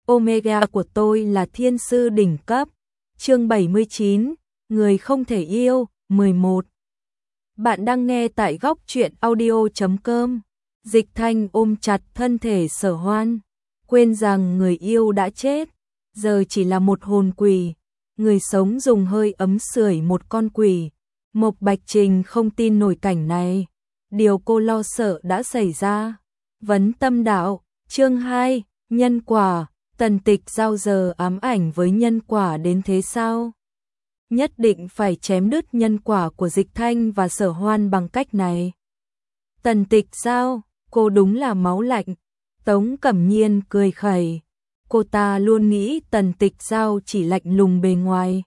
Omega của tôi là thiên sư đỉnh cấp. Chương 79, người không thể yêu, 11. Bạn đang nghe tại góc truyện audio.com. Dịch Thanh ôm chặt thân thể Sở Hoan, quên rằng người yêu đã chết, giờ chỉ là một hồn quỷ, người sống dùng hơi ấm sưởi một con quỷ. Mộc Bạch Trình không tin nổi cảnh này, điều cô lo sợ đã xảy ra. Vấn tâm đạo, chương 2, nhân quả. Tần Tịch Giao giờ ám ảnh với nhân quả đến thế sao? Nhất định phải chém đứt nhân quả của Dịch Thanh và Sở Hoan bằng cách này. Tần Tịch Giao, cô đúng là máu lạnh. Tống Cẩm Nhiên cười khẩy. Cô ta luôn nghĩ Tần Tịch Giao chỉ lạnh lùng bề ngoài.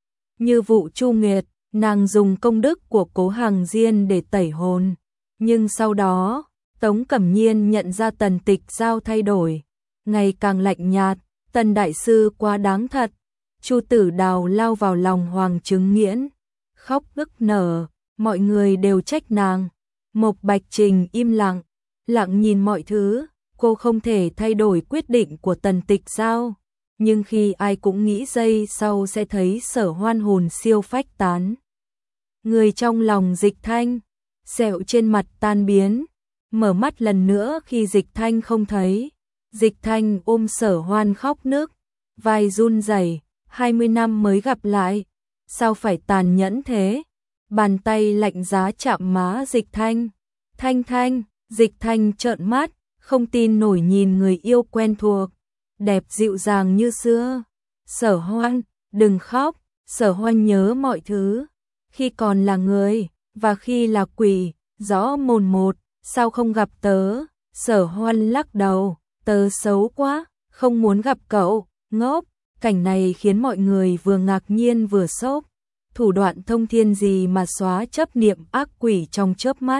Như vụ Chu Nguyệt, nàng dùng công đức của Cố Hằng Diên để tẩy hồn. Nhưng sau đó, Tống Cẩm Nhiên nhận ra Tần Tịch Giao thay đổi, ngày càng lạnh nhạt. Tần đại sư quá đáng thật. Chu Tử Đào lao vào lòng Hoàng Chứng Nghiễn, khóc nức nở, mọi người đều trách nàng. Mộc Bạch Trình im lặng, lặng nhìn mọi thứ, cô không thể thay đổi quyết định của Tần Tịch Giao, nhưng khi ai cũng nghĩ giây sau sẽ thấy Sở Hoan hồn siêu phách tán. Người trong lòng Dịch Thanh, sẹo trên mặt tan biến, mở mắt lần nữa khi Dịch Thanh không thấy. Dịch Thanh ôm Sở Hoan khóc nức, vai run rẩy. 20 năm mới gặp lại, sao phải tàn nhẫn thế? Bàn tay lạnh giá chạm má Dịch Thanh. Thanh, Dịch Thanh trợn mắt, không tin nổi nhìn người yêu quen thuộc, đẹp dịu dàng như xưa. Sở Hoan, đừng khóc. Sở Hoan nhớ mọi thứ, khi còn là người và khi là quỷ, rõ mồn một. Sao không gặp tớ? Sở Hoan lắc đầu, tớ xấu quá, không muốn gặp cậu. Ngốc. Cảnh này khiến mọi người vừa ngạc nhiên vừa sốc. Thủ đoạn thông thiên gì mà xóa chấp niệm ác quỷ trong chớp mắt.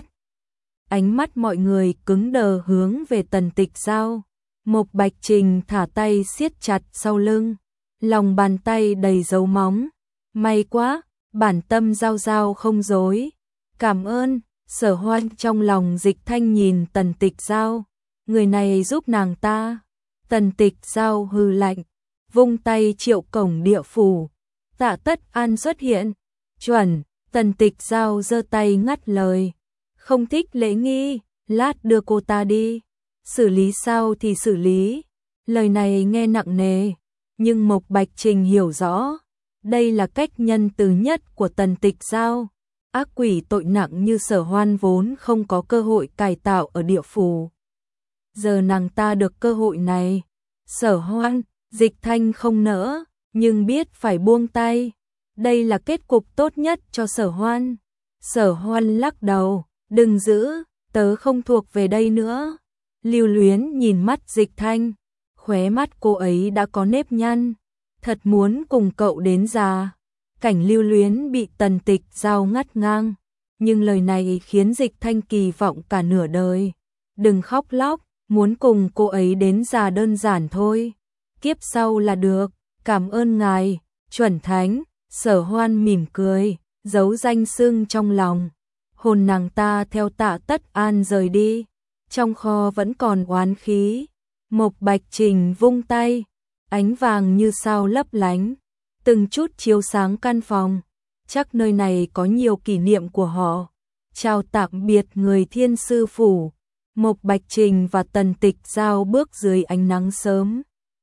Ánh mắt mọi người cứng đờ hướng về Tần Tịch Giao. Mộc Bạch Trình thả tay siết chặt sau lưng, lòng bàn tay đầy dấu móng. May quá, bản tâm Giao Giao không dối. Cảm ơn. Sở Hoan trong lòng Dịch Thanh nhìn Tần Tịch Giao, người này giúp nàng ta. Tần Tịch Giao hừ lạnh, vung tay triệu cổng địa phủ. Tạ Tất An xuất hiện. Chuẩn. Tần Tịch Giao giơ tay ngắt lời, không thích lễ nghi, lát đưa cô ta đi. Xử lý sao thì xử lý. Lời này nghe nặng nề, nhưng Mộc Bạch Trình hiểu rõ, đây là cách nhân từ nhất của Tần Tịch Giao. Ác quỷ tội nặng như Sở Hoan vốn không có cơ hội cải tạo ở địa phủ, giờ nàng ta được cơ hội này. Sở Hoan, Dịch Thanh không nỡ, nhưng biết phải buông tay. Đây là kết cục tốt nhất cho Sở Hoan. Sở Hoan lắc đầu, đừng giữ, tớ không thuộc về đây nữa. Lưu Luyến nhìn mắt Dịch Thanh, khóe mắt cô ấy đã có nếp nhăn. Thật muốn cùng cậu đến già. Cảnh Lưu Luyến bị Tần Tịch Giao ngắt ngang, nhưng lời này khiến Dịch Thanh kỳ vọng cả nửa đời. Đừng khóc lóc, muốn cùng cô ấy đến già đơn giản thôi. Kiếp sau là được, cảm ơn ngài, chuẩn thánh. Sở Hoan mỉm cười, giấu danh xưng trong lòng. Hồn nàng ta theo Tạ Tất An rời đi, trong kho vẫn còn oán khí. Mộc Bạch Trình vung tay, ánh vàng như sao lấp lánh, từng chút chiếu sáng căn phòng. Chắc nơi này có nhiều kỷ niệm của họ. Chào tạm biệt người thiên sư phủ. Mộc Bạch Trình và Tần Tịch Giao bước dưới ánh nắng sớm.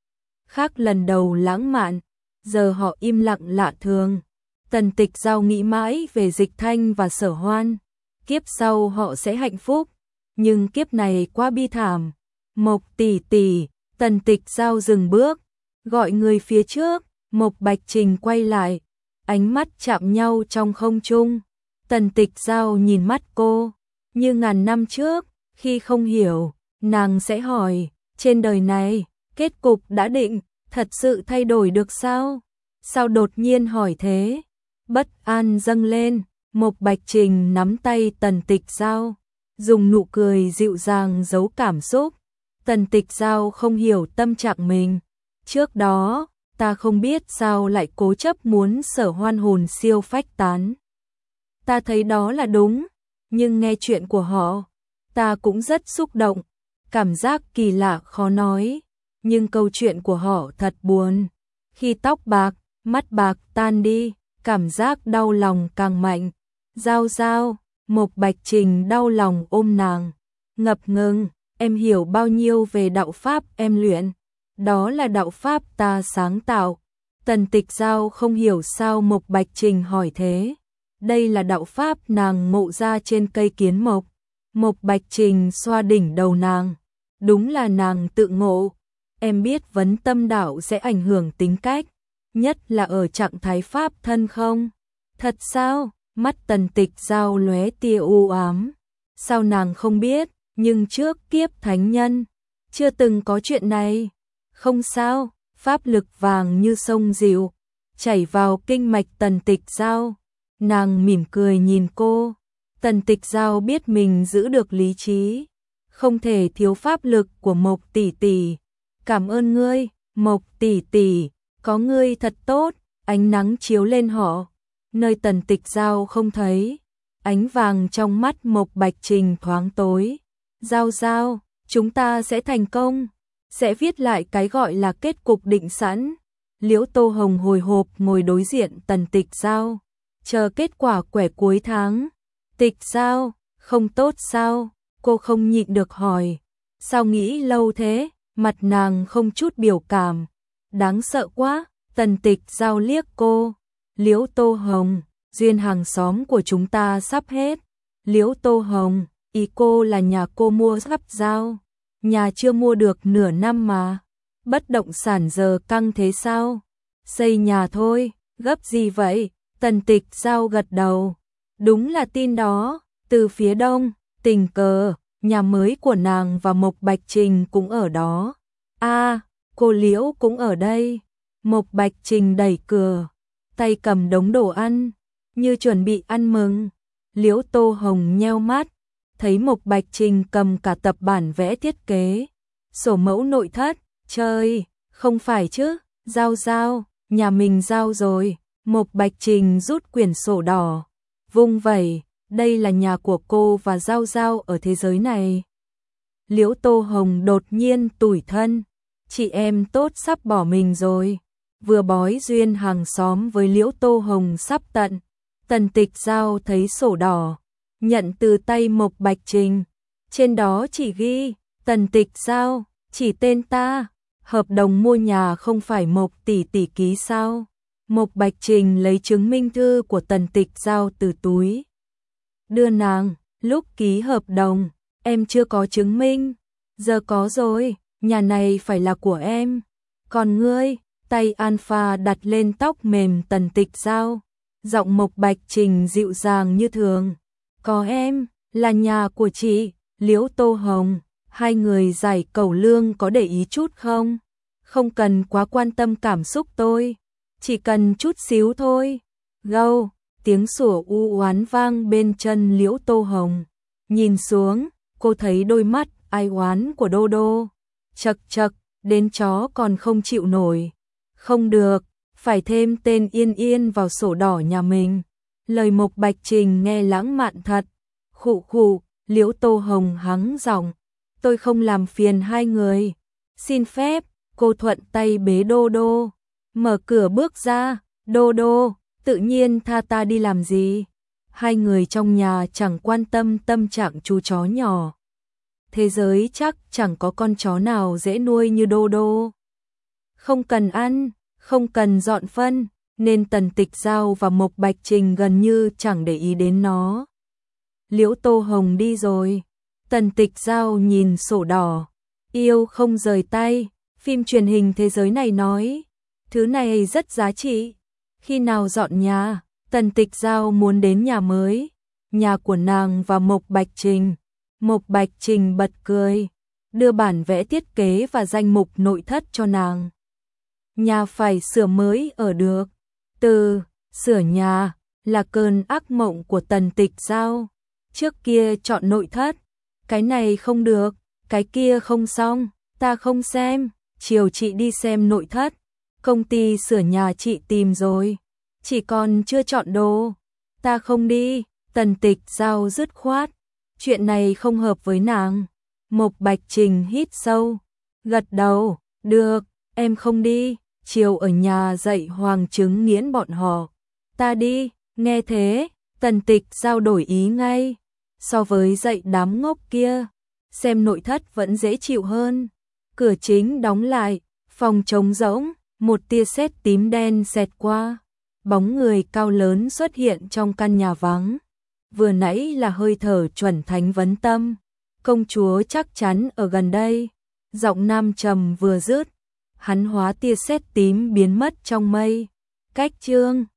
Khác lần đầu lãng mạn, giờ họ im lặng lạ thường. Tần Tịch Giao nghĩ mãi về Dịch Thanh và Sở Hoan. Kiếp sau họ sẽ hạnh phúc, nhưng kiếp này quá bi thảm. Mộc tỷ tỷ. Tần Tịch Giao dừng bước, gọi người phía trước. Mộc Bạch Trình quay lại, ánh mắt chạm nhau trong không trung. Tần Tịch Giao nhìn mắt cô, như ngàn năm trước, khi không hiểu, nàng sẽ hỏi, trên đời này, kết cục đã định, thật sự thay đổi được sao? Sao đột nhiên hỏi thế? Bất an dâng lên. Mộc Bạch Trình nắm tay Tần Tịch Giao, dùng nụ cười dịu dàng giấu cảm xúc. Tần Tịch Giao không hiểu tâm trạng mình. Trước đó, ta không biết sao lại cố chấp muốn Sở Hoan hồn siêu phách tán. Ta thấy đó là đúng, nhưng nghe chuyện của họ, ta cũng rất xúc động. Cảm giác kỳ lạ khó nói. nhưng câu chuyện của họ thật buồn. Khi tóc bạc, mắt bạc tan đi, cảm giác đau lòng càng mạnh. Giao Giao, Mộc Bạch Trình đau lòng ôm nàng, ngập ngừng, em hiểu bao nhiêu về đạo pháp em luyện, đó là đạo pháp ta sáng tạo. Tần Tịch Giao không hiểu sao Mộc Bạch Trình hỏi thế. Đây là đạo pháp nàng ngộ ra trên cây kiến mộc. Mộc Bạch Trình xoa đỉnh đầu nàng. Đúng là nàng tự ngộ. Em biết vấn tâm đạo sẽ ảnh hưởng tính cách, nhất là ở trạng thái pháp thân không? Thật sao? Mắt Tần Tịch Giao lóe tia u ám. Sao nàng không biết, nhưng trước kiếp thánh nhân, chưa từng có chuyện này. Không sao, pháp lực vàng như sông dịu, chảy vào kinh mạch Tần Tịch Giao. Nàng mỉm cười nhìn cô. Tần Tịch Giao biết mình giữ được lý trí, không thể thiếu pháp lực của Mộc tỷ tỷ. Cảm ơn ngươi, Mộc tỷ tỷ, có ngươi thật tốt. Ánh nắng chiếu lên họ, nơi Tần Tịch Giao không thấy. Ánh vàng trong mắt Mộc Bạch Trình thoáng tối. Giao Giao, chúng ta sẽ thành công, sẽ viết lại cái gọi là kết cục định sẵn. Liễu Tô Hồng hồi hộp ngồi đối diện Tần Tịch Giao, chờ kết quả quẻ cuối tháng. Tịch Giao, không tốt sao? Cô không nhịn được hỏi. Sao nghĩ lâu thế? Mặt nàng không chút biểu cảm. Đáng sợ quá. Tần Tịch Giao liếc cô. Liễu Tô Hồng, duyên hàng xóm của chúng ta sắp hết. Liễu Tô Hồng, ý cô là nhà cô mua sắp giao. Nhà chưa mua được nửa năm mà. Bất động sản giờ căng thế sao? Xây nhà thôi, gấp gì vậy? Tần Tịch Giao gật đầu. Đúng là tin đó. Từ phía đông, tình cờ, nhà mới của nàng và Mộc Bạch Trình cũng ở đó. Cô Liễu cũng ở đây. Mộc Bạch Trình đẩy cửa, tay cầm đống đồ ăn, như chuẩn bị ăn mừng. Liễu Tô Hồng nheo mắt, thấy Mộc Bạch Trình cầm cả tập bản vẽ thiết kế, sổ mẫu nội thất. Trời, không phải chứ? Giao Giao, nhà mình giao rồi. Mộc Bạch Trình rút quyển sổ đỏ, vung vẩy. Đây là nhà của cô và Giao Giao ở thế giới này. Liễu Tô Hồng đột nhiên tủi thân. Chị em tốt sắp bỏ mình rồi. Vừa bói duyên hàng xóm với Liễu Tô Hồng sắp tận. Tần Tịch Giao thấy sổ đỏ, nhận từ tay Mộc Bạch Trình. Trên đó chỉ ghi, Tần Tịch Giao, chỉ tên ta. Hợp đồng mua nhà không phải Mộc tỷ tỷ ký sao? Mộc Bạch Trình lấy chứng minh thư của Tần Tịch Giao từ túi, đưa nàng. Lúc ký hợp đồng, em chưa có chứng minh. Giờ có rồi, nhà này phải là của em. Còn ngươi? Tay Alpha đặt lên tóc mềm Tần Tịch Giao. Giọng Mộc Bạch Trình dịu dàng như thường. Có em, là nhà của chị. Liễu Tô Hồng, hai người giải cẩu lương có để ý chút không? Không cần quá quan tâm cảm xúc tôi, chỉ cần chút xíu thôi. Gâu, tiếng sủa u oán vang bên chân Liễu Tô Hồng. Nhìn xuống, cô thấy đôi mắt ai oán của Đô Đô. Chật chật, đến chó còn không chịu nổi. Không được, phải thêm tên Yên Yên vào sổ đỏ nhà mình. Lời Mộc Bạch Trình nghe lãng mạn thật. Khụ khụ, Liễu Tô Hồng hắng giọng. Tôi không làm phiền hai người. Xin phép. Cô thuận tay bế Đô Đô, mở cửa bước ra. Đô Đô, tự nhiên tha ta đi làm gì? Hai người trong nhà chẳng quan tâm tâm trạng chú chó nhỏ. Thế giới chắc chẳng có con chó nào dễ nuôi như Đô Đô. Không cần ăn, không cần dọn phân, nên Tần Tịch Giao và Mộc Bạch Trình gần như chẳng để ý đến nó. Liễu Tô Hồng đi rồi. Tần Tịch Giao nhìn sổ đỏ, yêu không rời tay. Phim truyền hình thế giới này nói, thứ này rất giá trị. Khi nào dọn nhà? Tần Tịch Giao muốn đến nhà mới, nhà của nàng và Mộc Bạch Trình. Mộc Bạch Trình bật cười, đưa bản vẽ thiết kế và danh mục nội thất cho nàng. Nhà phải sửa mới ở được. Sửa nhà là cơn ác mộng của Tần Tịch Giao. Trước kia chọn nội thất, cái này không được, cái kia không xong, ta không xem. Chiều chị đi xem nội thất, công ty sửa nhà chị tìm rồi, chỉ còn chưa chọn đồ. Ta không đi. Tần Tịch Giao dứt khoát, chuyện này không hợp với nàng. Mộc Bạch Trình hít sâu, gật đầu, Được, em không đi, chiều ở nhà dạy Hoàng Trứng Nghiễn bọn họ. Ta đi, nghe thế, Tần Tịch Giao đổi ý ngay. So với dạy đám ngốc kia, xem nội thất vẫn dễ chịu hơn. Cửa chính đóng lại, phòng trống rỗng, một tia sét tím đen xẹt qua. Bóng người cao lớn xuất hiện trong căn nhà vắng. Vừa nãy là hơi thở chuẩn thánh vấn tâm. Công chúa chắc chắn ở gần đây. Giọng nam trầm vừa dứt, hắn hóa tia sét tím biến mất trong mây. Cách chương